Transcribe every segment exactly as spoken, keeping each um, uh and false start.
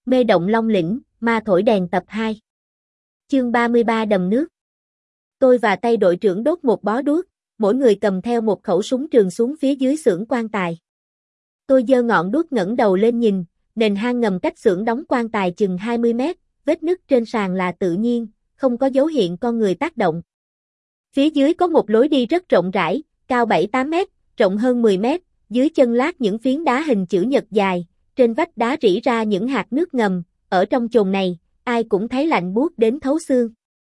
Mê động Long Lĩnh, ma thổi đèn tập hai. Chương ba mươi ba đầm nước. Tôi và tay đội trưởng đốt một bó đuốc, mỗi người cầm theo một khẩu súng trường xuống phía dưới xưởng quan tài. Tôi giơ ngọn đuốc ngẩng đầu lên nhìn, nền hang ngầm cách xưởng đóng quan tài chừng hai mươi mét, vết nứt trên sàn là tự nhiên, không có dấu hiện con người tác động. Phía dưới có một lối đi rất rộng rãi, cao bảy tám mét, rộng hơn mười mét, dưới chân lát những phiến đá hình chữ nhật dài, trên vách đá rỉ ra những hạt nước ngầm, ở trong chồn này, ai cũng thấy lạnh buốt đến thấu xương.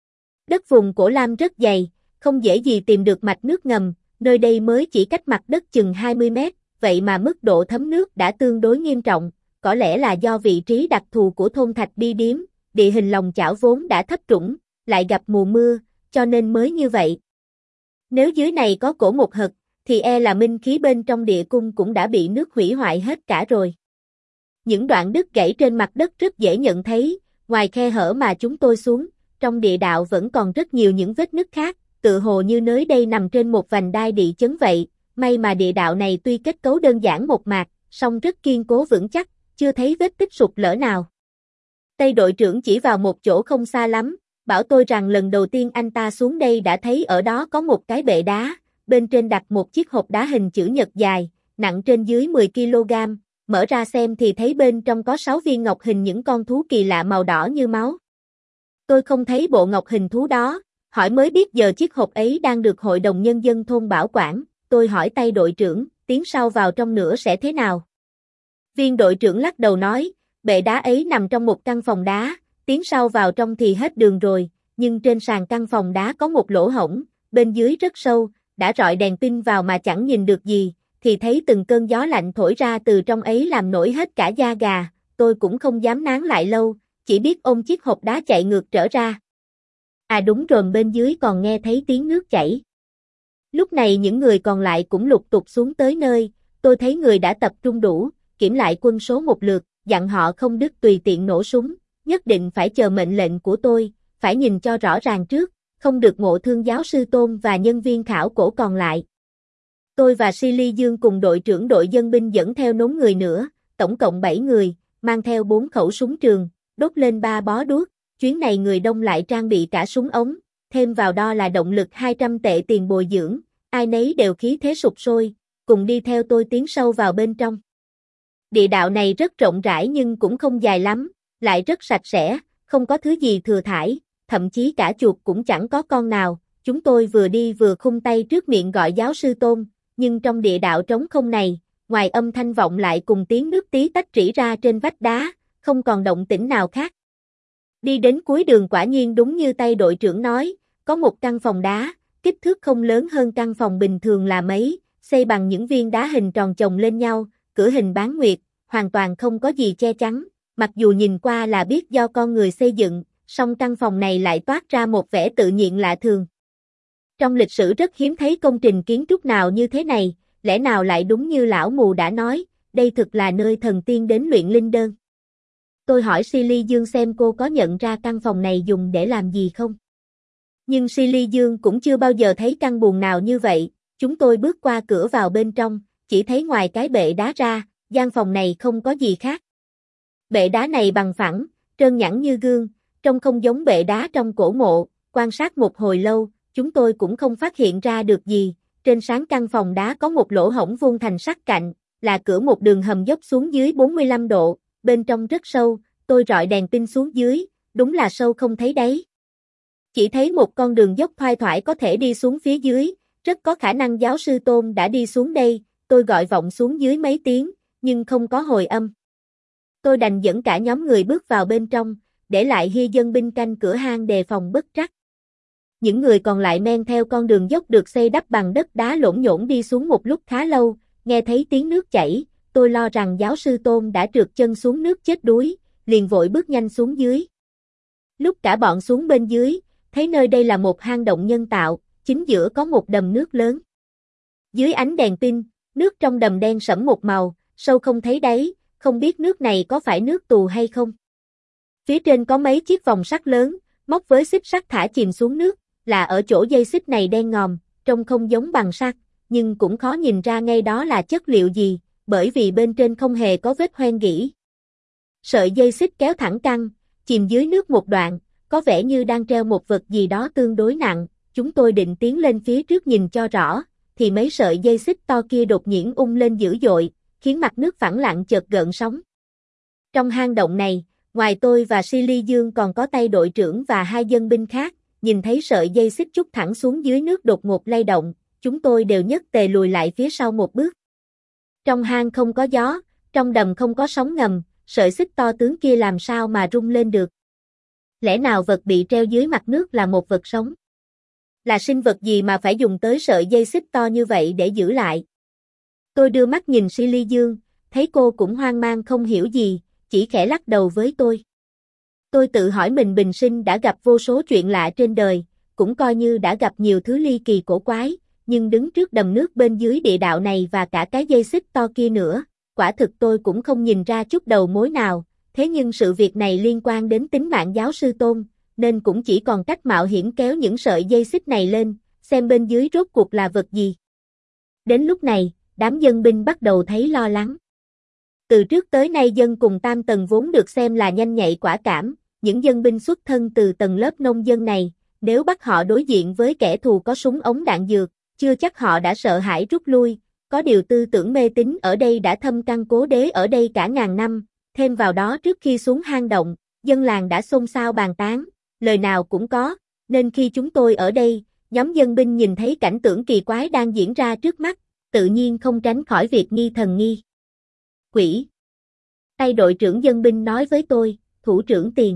Đất vùng Cổ Lam rất dày, không dễ gì tìm được mạch nước ngầm, nơi đây mới chỉ cách mặt đất chừng hai mươi mét, vậy mà mức độ thấm nước đã tương đối nghiêm trọng, có lẽ là do vị trí đặc thù của thôn Thạch Bi Điếm, địa hình lòng chảo vốn đã thấp trũng, lại gặp mùa mưa, cho nên mới như vậy. Nếu dưới này có cổ một hật, thì e là minh khí bên trong địa cung cũng đã bị nước hủy hoại hết cả rồi. Những đoạn đứt gãy trên mặt đất rất dễ nhận thấy, ngoài khe hở mà chúng tôi xuống, trong địa đạo vẫn còn rất nhiều những vết nứt khác, tự hồ như nơi đây nằm trên một vành đai địa chấn vậy. May mà địa đạo này tuy kết cấu đơn giản một mạc, song rất kiên cố vững chắc, chưa thấy vết tích sụt lở nào. Tây đội trưởng chỉ vào một chỗ không xa lắm, bảo tôi rằng lần đầu tiên anh ta xuống đây đã thấy ở đó có một cái bệ đá, bên trên đặt một chiếc hộp đá hình chữ nhật dài, nặng trên dưới mười ki lô gam, mở ra xem thì thấy bên trong có sáu viên ngọc hình những con thú kỳ lạ màu đỏ như máu. Tôi không thấy bộ ngọc hình thú đó, hỏi mới biết giờ chiếc hộp ấy đang được Hội đồng Nhân dân thôn bảo quản. Tôi hỏi tay đội trưởng, tiến sâu vào trong nữa sẽ thế nào? Viên đội trưởng lắc đầu nói, bệ đá ấy nằm trong một căn phòng đá, tiến sâu vào trong thì hết đường rồi, nhưng trên sàn căn phòng đá có một lỗ hổng, bên dưới rất sâu, đã rọi đèn pin vào mà chẳng nhìn được gì, thì thấy từng cơn gió lạnh thổi ra từ trong ấy làm nổi hết cả da gà, tôi cũng không dám nán lại lâu, chỉ biết ôm chiếc hộp đá chạy ngược trở ra. À đúng rồi, bên dưới còn nghe thấy tiếng nước chảy. Lúc này những người còn lại cũng lục tục xuống tới nơi, tôi thấy người đã tập trung đủ, kiểm lại quân số một lượt, dặn họ không đứt tùy tiện nổ súng, nhất định phải chờ mệnh lệnh của tôi, phải nhìn cho rõ ràng trước, không được ngộ thương giáo sư Tôn và nhân viên khảo cổ còn lại. Tôi và Silly Dương cùng đội trưởng đội dân binh dẫn theo nốn người nữa, tổng cộng bảy người, mang theo bốn khẩu súng trường, đốt lên ba bó đuốc, chuyến này người đông lại trang bị cả súng ống. Thêm vào đó là động lực hai trăm tệ tiền bồi dưỡng, ai nấy đều khí thế sục sôi, cùng đi theo tôi tiến sâu vào bên trong. Địa đạo này rất rộng rãi nhưng cũng không dài lắm, lại rất sạch sẽ, không có thứ gì thừa thải, thậm chí cả chuột cũng chẳng có con nào. Chúng tôi vừa đi vừa khung tay trước miệng gọi giáo sư Tôn, nhưng trong địa đạo trống không này, ngoài âm thanh vọng lại cùng tiếng nước tí tách rỉ ra trên vách đá, không còn động tĩnh nào khác. Đi đến cuối đường quả nhiên đúng như tay đội trưởng nói, có một căn phòng đá, kích thước không lớn hơn căn phòng bình thường là mấy, xây bằng những viên đá hình tròn chồng lên nhau, cửa hình bán nguyệt, hoàn toàn không có gì che chắn, mặc dù nhìn qua là biết do con người xây dựng, song căn phòng này lại toát ra một vẻ tự nhiên lạ thường. Trong lịch sử rất hiếm thấy công trình kiến trúc nào như thế này, lẽ nào lại đúng như lão mù đã nói, đây thực là nơi thần tiên đến luyện linh đơn. Tôi hỏi Silly Dương xem cô có nhận ra căn phòng này dùng để làm gì không? Nhưng Silly Dương cũng chưa bao giờ thấy căn buồng nào như vậy, chúng tôi bước qua cửa vào bên trong, chỉ thấy ngoài cái bệ đá ra, gian phòng này không có gì khác. Bệ đá này bằng phẳng, trơn nhẵn như gương, trông không giống bệ đá trong cổ mộ, quan sát một hồi lâu, chúng tôi cũng không phát hiện ra được gì, trên sáng căn phòng đá có một lỗ hổng vuông thành sắc cạnh, là cửa một đường hầm dốc xuống dưới bốn mươi lăm độ, bên trong rất sâu, tôi rọi đèn pin xuống dưới, đúng là sâu không thấy đáy. Chỉ thấy một con đường dốc thoai thoải có thể đi xuống phía dưới, rất có khả năng giáo sư Tôn đã đi xuống đây, tôi gọi vọng xuống dưới mấy tiếng, nhưng không có hồi âm. Tôi đành dẫn cả nhóm người bước vào bên trong, để lại Hy dân binh canh cửa hang đề phòng bất trắc. Những người còn lại men theo con đường dốc được xây đắp bằng đất đá lổn nhổn đi xuống một lúc khá lâu, nghe thấy tiếng nước chảy, tôi lo rằng giáo sư Tôn đã trượt chân xuống nước chết đuối, liền vội bước nhanh xuống dưới. Lúc cả bọn xuống bên dưới, thấy nơi đây là một hang động nhân tạo, chính giữa có một đầm nước lớn. Dưới ánh đèn pin, nước trong đầm đen sẫm một màu, sâu không thấy đáy, không biết nước này có phải nước tù hay không. Phía trên có mấy chiếc vòng sắt lớn, móc với xích sắt thả chìm xuống nước, là ở chỗ dây xích này đen ngòm, trông không giống bằng sắt, nhưng cũng khó nhìn ra ngay đó là chất liệu gì, bởi vì bên trên không hề có vết hoen gỉ. Sợi dây xích kéo thẳng căng, chìm dưới nước một đoạn, có vẻ như đang treo một vật gì đó tương đối nặng, chúng tôi định tiến lên phía trước nhìn cho rõ, thì mấy sợi dây xích to kia đột nhiên ung lên dữ dội, khiến mặt nước phẳng lặng chợt gợn sóng. Trong hang động này, ngoài tôi và Silly Dương còn có tay đội trưởng và hai dân binh khác, nhìn thấy sợi dây xích trút thẳng xuống dưới nước đột ngột lay động, chúng tôi đều nhất tề lùi lại phía sau một bước. Trong hang không có gió, trong đầm không có sóng ngầm, sợi xích to tướng kia làm sao mà rung lên được? Lẽ nào vật bị treo dưới mặt nước là một vật sống? Là sinh vật gì mà phải dùng tới sợi dây xích to như vậy để giữ lại? Tôi đưa mắt nhìn Silly Dương, thấy cô cũng hoang mang không hiểu gì, chỉ khẽ lắc đầu với tôi. Tôi tự hỏi mình bình sinh đã gặp vô số chuyện lạ trên đời, cũng coi như đã gặp nhiều thứ ly kỳ cổ quái, nhưng đứng trước đầm nước bên dưới địa đạo này và cả cái dây xích to kia nữa, quả thực tôi cũng không nhìn ra chút đầu mối nào, thế nhưng sự việc này liên quan đến tính mạng giáo sư Tôn, nên cũng chỉ còn cách mạo hiểm kéo những sợi dây xích này lên, xem bên dưới rốt cuộc là vật gì. Đến lúc này, đám dân binh bắt đầu thấy lo lắng. Từ trước tới nay dân cùng Tam Tầng vốn được xem là nhanh nhạy quả cảm, những dân binh xuất thân từ tầng lớp nông dân này, nếu bắt họ đối diện với kẻ thù có súng ống đạn dược, chưa chắc họ đã sợ hãi rút lui, có điều tư tưởng mê tín ở đây đã thâm căn cố đế ở đây cả ngàn năm, thêm vào đó trước khi xuống hang động, dân làng đã xôn xao bàn tán, lời nào cũng có, nên khi chúng tôi ở đây, nhóm dân binh nhìn thấy cảnh tượng kỳ quái đang diễn ra trước mắt, tự nhiên không tránh khỏi việc nghi thần nghi quỷ. Tay đội trưởng dân binh nói với tôi, thủ trưởng Tiền.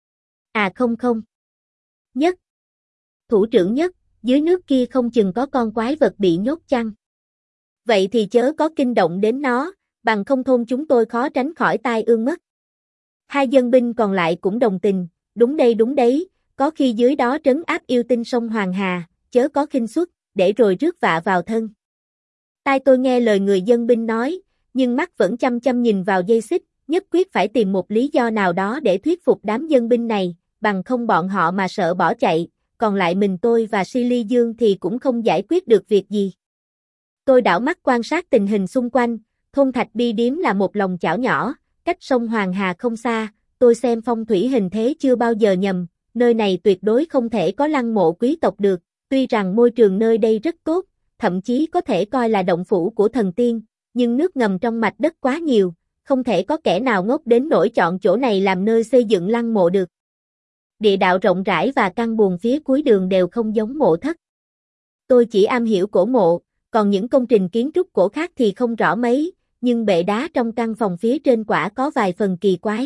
À không không. Nhất. Thủ trưởng Nhất, dưới nước kia không chừng có con quái vật bị nhốt chăng? Vậy thì chớ có kinh động đến nó, bằng không thôn chúng tôi khó tránh khỏi tai ương mất. Hai dân binh còn lại cũng đồng tình, đúng đây đúng đấy, có khi dưới đó trấn áp yêu tinh sông Hoàng Hà, chớ có khinh suất, để rồi rước vạ vào thân. Tai tôi nghe lời người dân binh nói, nhưng mắt vẫn chăm chăm nhìn vào dây xích, nhất quyết phải tìm một lý do nào đó để thuyết phục đám dân binh này, bằng không bọn họ mà sợ bỏ chạy, còn lại mình tôi và Silly Dương thì cũng không giải quyết được việc gì. Tôi đảo mắt quan sát tình hình xung quanh, thôn Thạch Bi Điếm là một lòng chảo nhỏ, cách sông Hoàng Hà không xa, tôi xem phong thủy hình thế chưa bao giờ nhầm, nơi này tuyệt đối không thể có lăng mộ quý tộc được, tuy rằng môi trường nơi đây rất tốt, thậm chí có thể coi là động phủ của thần tiên, nhưng nước ngầm trong mạch đất quá nhiều, không thể có kẻ nào ngốc đến nỗi chọn chỗ này làm nơi xây dựng lăng mộ được. Địa đạo rộng rãi và căn buồng phía cuối đường đều không giống mộ thất. Tôi chỉ am hiểu cổ mộ, còn những công trình kiến trúc cổ khác thì không rõ mấy, nhưng bệ đá trong căn phòng phía trên quả có vài phần kỳ quái.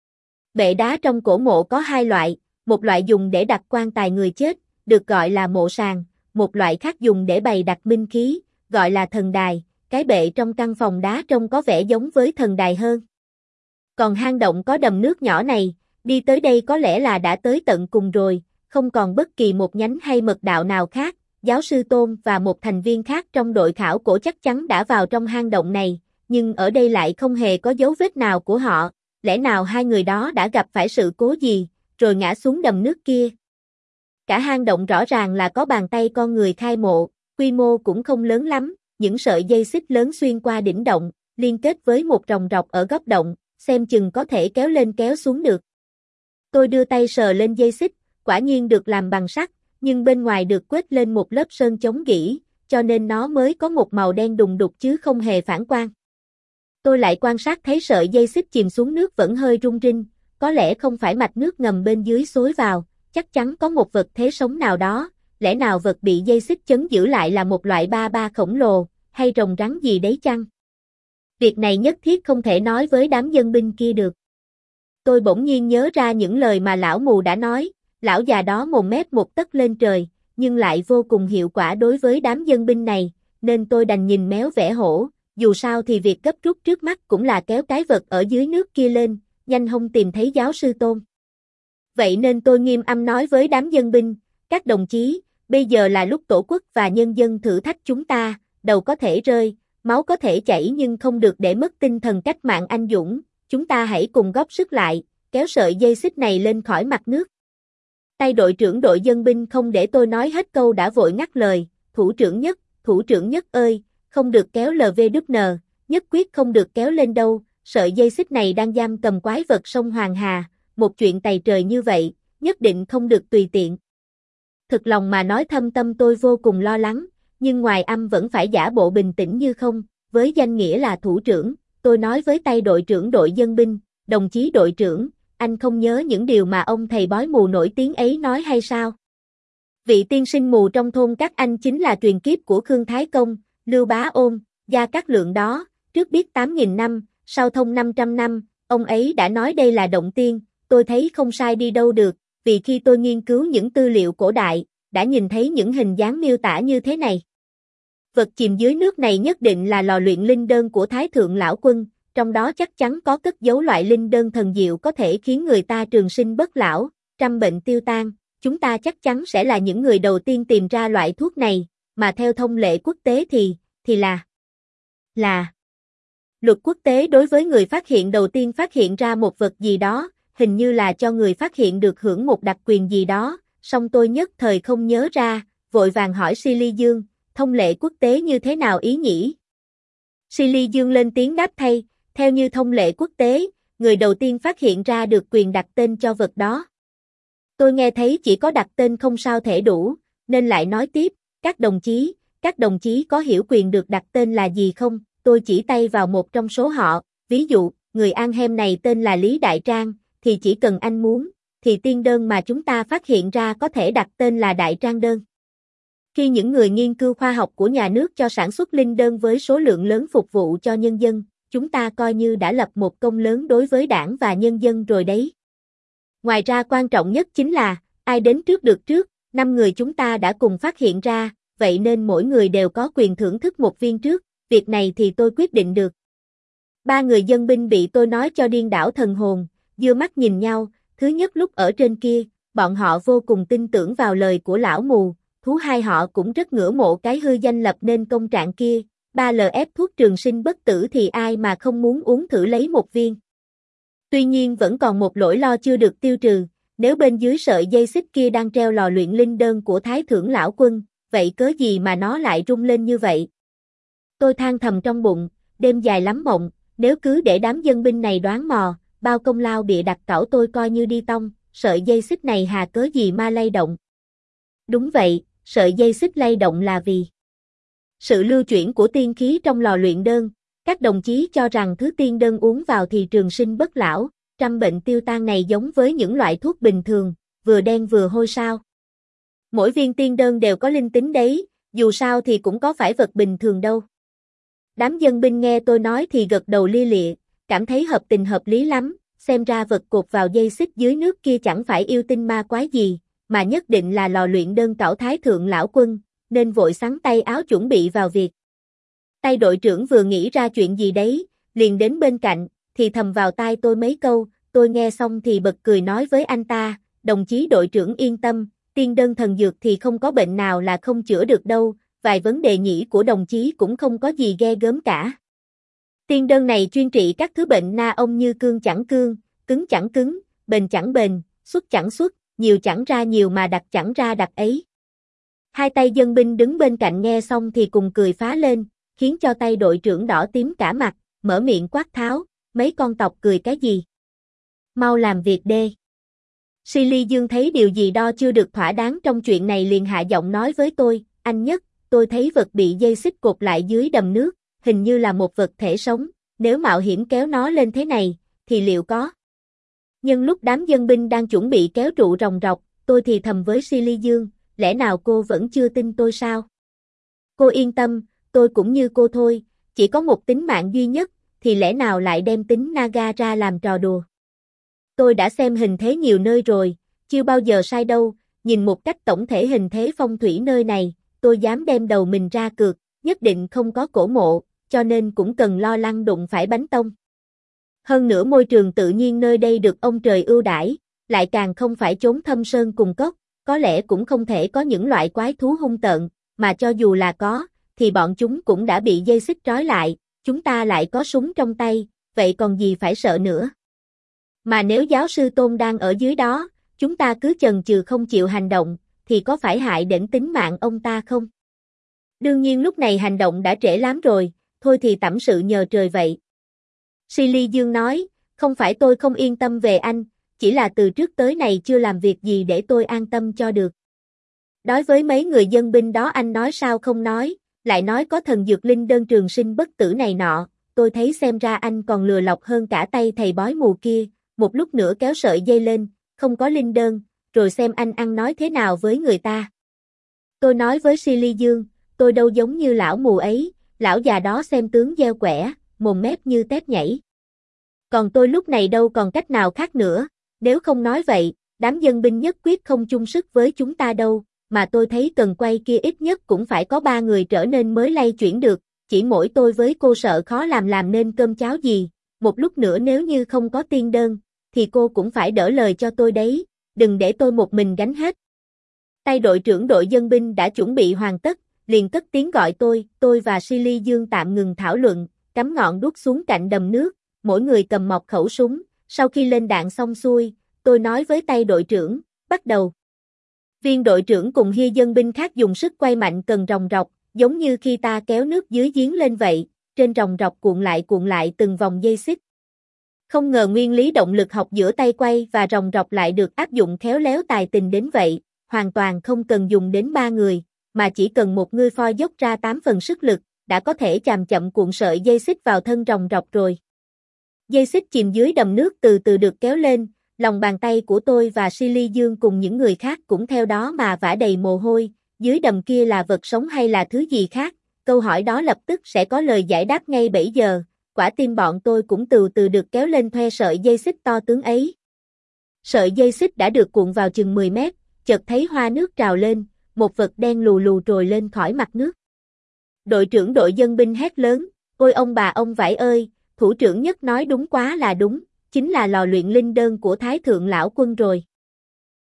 Bệ đá trong cổ mộ có hai loại, một loại dùng để đặt quan tài người chết, được gọi là mộ sàng, một loại khác dùng để bày đặt minh khí, gọi là thần đài, cái bệ trong căn phòng đá trông có vẻ giống với thần đài hơn. Còn hang động có đầm nước nhỏ này, đi tới đây có lẽ là đã tới tận cùng rồi, không còn bất kỳ một nhánh hay mật đạo nào khác, giáo sư Tôn và một thành viên khác trong đội khảo cổ chắc chắn đã vào trong hang động này, nhưng ở đây lại không hề có dấu vết nào của họ, lẽ nào hai người đó đã gặp phải sự cố gì, rồi ngã xuống đầm nước kia. Cả hang động rõ ràng là có bàn tay con người khai mộ, quy mô cũng không lớn lắm, những sợi dây xích lớn xuyên qua đỉnh động, liên kết với một ròng rọc ở góc động, xem chừng có thể kéo lên kéo xuống được. Tôi đưa tay sờ lên dây xích, quả nhiên được làm bằng sắt, nhưng bên ngoài được quét lên một lớp sơn chống gỉ, cho nên nó mới có một màu đen đùng đục chứ không hề phản quang. Tôi lại quan sát thấy sợi dây xích chìm xuống nước vẫn hơi rung rinh, có lẽ không phải mạch nước ngầm bên dưới xối vào, chắc chắn có một vật thế sống nào đó, lẽ nào vật bị dây xích chấn giữ lại là một loại ba ba khổng lồ, hay rồng rắn gì đấy chăng? Việc này nhất thiết không thể nói với đám dân binh kia được. Tôi bỗng nhiên nhớ ra những lời mà lão mù đã nói, lão già đó mồm mép một tấc lên trời, nhưng lại vô cùng hiệu quả đối với đám dân binh này, nên tôi đành nhìn méo vẻ hổ, dù sao thì việc gấp rút trước mắt cũng là kéo cái vật ở dưới nước kia lên, nhanh hông tìm thấy giáo sư Tôn. Vậy nên tôi nghiêm âm nói với đám dân binh, các đồng chí, bây giờ là lúc tổ quốc và nhân dân thử thách chúng ta, đầu có thể rơi, máu có thể chảy nhưng không được để mất tinh thần cách mạng anh dũng, chúng ta hãy cùng góp sức lại, kéo sợi dây xích này lên khỏi mặt nước. Tay đội trưởng đội dân binh không để tôi nói hết câu đã vội ngắt lời, thủ trưởng Nhất, thủ trưởng Nhất ơi, không được kéo lờ vê kép en, nhất quyết không được kéo lên đâu, sợi dây xích này đang giam cầm quái vật sông Hoàng Hà, một chuyện tày trời như vậy, nhất định không được tùy tiện. Thực lòng mà nói thâm tâm tôi vô cùng lo lắng, nhưng ngoài âm vẫn phải giả bộ bình tĩnh như không, với danh nghĩa là thủ trưởng, tôi nói với tay đội trưởng đội dân binh, đồng chí đội trưởng, anh không nhớ những điều mà ông thầy bói mù nổi tiếng ấy nói hay sao? Vị tiên sinh mù trong thôn các anh chính là truyền kiếp của Khương Thái Công, Lưu Bá Ôn, Gia Cát Lượng đó, trước biết tám nghìn năm, sau thông năm trăm năm, ông ấy đã nói đây là động tiên, tôi thấy không sai đi đâu được, vì khi tôi nghiên cứu những tư liệu cổ đại, đã nhìn thấy những hình dáng miêu tả như thế này. Vật chìm dưới nước này nhất định là lò luyện linh đơn của Thái Thượng Lão Quân, trong đó chắc chắn có cất giấu loại linh đơn thần diệu có thể khiến người ta trường sinh bất lão, trăm bệnh tiêu tan. Chúng ta chắc chắn sẽ là những người đầu tiên tìm ra loại thuốc này, mà theo thông lệ quốc tế thì, thì là, là luật quốc tế đối với người phát hiện đầu tiên phát hiện ra một vật gì đó, hình như là cho người phát hiện được hưởng một đặc quyền gì đó, song tôi nhất thời không nhớ ra, vội vàng hỏi Silly Dương, thông lệ quốc tế như thế nào ý nhỉ? Silly Dương lên tiếng đáp thay, theo như thông lệ quốc tế, người đầu tiên phát hiện ra được quyền đặt tên cho vật đó. Tôi nghe thấy chỉ có đặt tên không sao thể đủ, nên lại nói tiếp, các đồng chí, các đồng chí có hiểu quyền được đặt tên là gì không? Tôi chỉ tay vào một trong số họ, ví dụ, người An Hem này tên là Lý Đại Trang, thì chỉ cần anh muốn, thì tiên đơn mà chúng ta phát hiện ra có thể đặt tên là Đại Trang đơn. Khi những người nghiên cứu khoa học của nhà nước cho sản xuất linh đơn với số lượng lớn phục vụ cho nhân dân, chúng ta coi như đã lập một công lớn đối với đảng và nhân dân rồi đấy. Ngoài ra quan trọng nhất chính là, ai đến trước được trước, năm người chúng ta đã cùng phát hiện ra, vậy nên mỗi người đều có quyền thưởng thức một viên trước, việc này thì tôi quyết định được. Ba người dân binh bị tôi nói cho điên đảo thần hồn, đưa mắt nhìn nhau, thứ nhất lúc ở trên kia, bọn họ vô cùng tin tưởng vào lời của lão mù, thú hai họ cũng rất ngưỡng mộ cái hư danh lập nên công trạng kia, ba lờ ép thuốc trường sinh bất tử thì ai mà không muốn uống thử lấy một viên. Tuy nhiên vẫn còn một nỗi lo chưa được tiêu trừ, nếu bên dưới sợi dây xích kia đang treo lò luyện linh đơn của Thái Thượng Lão Quân, vậy cớ gì mà nó lại rung lên như vậy? Tôi than thầm trong bụng, đêm dài lắm mộng, nếu cứ để đám dân binh này đoán mò, bao công lao bịa đặt cẩu tôi coi như đi tông, sợi dây xích này hà cớ gì mà lay động? Đúng vậy, sợi dây xích lay động là vì sự lưu chuyển của tiên khí trong lò luyện đơn. Các đồng chí cho rằng thứ tiên đơn uống vào thì trường sinh bất lão, trăm bệnh tiêu tan này giống với những loại thuốc bình thường, vừa đen vừa hôi sao. Mỗi viên tiên đơn đều có linh tính đấy, dù sao thì cũng có phải vật bình thường đâu. Đám dân binh nghe tôi nói thì gật đầu lia lịa, cảm thấy hợp tình hợp lý lắm, xem ra vật cột vào dây xích dưới nước kia chẳng phải yêu tinh ma quái gì, mà nhất định là lò luyện đơn cẩu Thái Thượng Lão Quân, nên vội xắn tay áo chuẩn bị vào việc. Tay đội trưởng vừa nghĩ ra chuyện gì đấy, liền đến bên cạnh, thì thầm vào tai tôi mấy câu, tôi nghe xong thì bật cười nói với anh ta, đồng chí đội trưởng yên tâm, tiên đơn thần dược thì không có bệnh nào là không chữa được đâu, vài vấn đề nhĩ của đồng chí cũng không có gì ghê gớm cả. Tiên đơn này chuyên trị các thứ bệnh na ông như cương chẳng cương, cứng chẳng cứng, bền chẳng bền, xuất chẳng xuất, nhiều chẳng ra nhiều mà đặc chẳng ra đặc ấy. Hai tay dân binh đứng bên cạnh nghe xong thì cùng cười phá lên, khiến cho tay đội trưởng đỏ tím cả mặt, mở miệng quát tháo, mấy con tộc cười cái gì? Mau làm việc đê. Silly Dương thấy điều gì đo chưa được thỏa đáng trong chuyện này liền hạ giọng nói với tôi, anh Nhất, tôi thấy vật bị dây xích cột lại dưới đầm nước, hình như là một vật thể sống, nếu mạo hiểm kéo nó lên thế này, thì liệu có? Nhưng lúc đám dân binh đang chuẩn bị kéo trụ ròng rọc, tôi thì thầm với Silly Dương, lẽ nào cô vẫn chưa tin tôi sao? Cô yên tâm, tôi cũng như cô thôi, chỉ có một tính mạng duy nhất, thì lẽ nào lại đem tính Naga ra làm trò đùa? Tôi đã xem hình thế nhiều nơi rồi, chưa bao giờ sai đâu, nhìn một cách tổng thể hình thế phong thủy nơi này, tôi dám đem đầu mình ra cược, nhất định không có cổ mộ, cho nên cũng cần lo lắng đụng phải bánh tông. Hơn nữa môi trường tự nhiên nơi đây được ông trời ưu đãi, lại càng không phải chốn thâm sơn cùng cốc, có lẽ cũng không thể có những loại quái thú hung tợn, mà cho dù là có, thì bọn chúng cũng đã bị dây xích trói lại, chúng ta lại có súng trong tay, vậy còn gì phải sợ nữa. Mà nếu giáo sư Tôn đang ở dưới đó, chúng ta cứ chần chừ không chịu hành động, thì có phải hại đến tính mạng ông ta không? Đương nhiên lúc này hành động đã trễ lắm rồi, thôi thì tẩm sự nhờ trời vậy. Silly Dương nói, không phải tôi không yên tâm về anh, chỉ là từ trước tới này chưa làm việc gì để tôi an tâm cho được. Đối với mấy người dân binh đó anh nói sao không nói, lại nói có thần dược linh đơn trường sinh bất tử này nọ, tôi thấy xem ra anh còn lừa lọc hơn cả tay thầy bói mù kia, một lúc nữa kéo sợi dây lên, không có linh đơn, rồi xem anh ăn nói thế nào với người ta. Tôi nói với Silly Dương, tôi đâu giống như lão mù ấy, lão già đó xem tướng gieo quẻ, mồm mép như tép nhảy. Còn tôi lúc này đâu còn cách nào khác nữa, nếu không nói vậy, đám dân binh nhất quyết không chung sức với chúng ta đâu, mà tôi thấy cần quay kia ít nhất cũng phải có ba người trở nên mới lay chuyển được, chỉ mỗi tôi với cô sợ khó làm làm nên cơm cháo gì, một lúc nữa nếu như không có tiên đơn, thì cô cũng phải đỡ lời cho tôi đấy, đừng để tôi một mình gánh hết. Tay đội trưởng đội dân binh đã chuẩn bị hoàn tất, liền cất tiếng gọi tôi, tôi và Silly Dương tạm ngừng thảo luận, cắm ngọn đuốc xuống cạnh đầm nước, mỗi người cầm một khẩu súng, sau khi lên đạn xong xuôi, tôi nói với tay đội trưởng, bắt đầu. Viên đội trưởng cùng hia dân binh khác dùng sức quay mạnh cần ròng rọc, giống như khi ta kéo nước dưới giếng lên vậy, trên ròng rọc cuộn lại cuộn lại từng vòng dây xích. Không ngờ nguyên lý động lực học giữa tay quay và ròng rọc lại được áp dụng khéo léo tài tình đến vậy, hoàn toàn không cần dùng đến ba người, mà chỉ cần một người phoi dốc ra tám phần sức lực, đã có thể chậm chậm cuộn sợi dây xích vào thân ròng rọc rồi. Dây xích chìm dưới đầm nước từ từ được kéo lên, lòng bàn tay của tôi và Silly Dương cùng những người khác cũng theo đó mà vã đầy mồ hôi, dưới đầm kia là vật sống hay là thứ gì khác, câu hỏi đó lập tức sẽ có lời giải đáp ngay bấy giờ, quả tim bọn tôi cũng từ từ được kéo lên thuê sợi dây xích to tướng ấy. Sợi dây xích đã được cuộn vào chừng mười mét, chợt thấy hoa nước trào lên, một vật đen lù lù trồi lên khỏi mặt nước. Đội trưởng đội dân binh hét lớn, ôi ông bà ông vải ơi, thủ trưởng Nhất nói đúng quá là đúng, chính là lò luyện linh đơn của Thái Thượng Lão Quân rồi.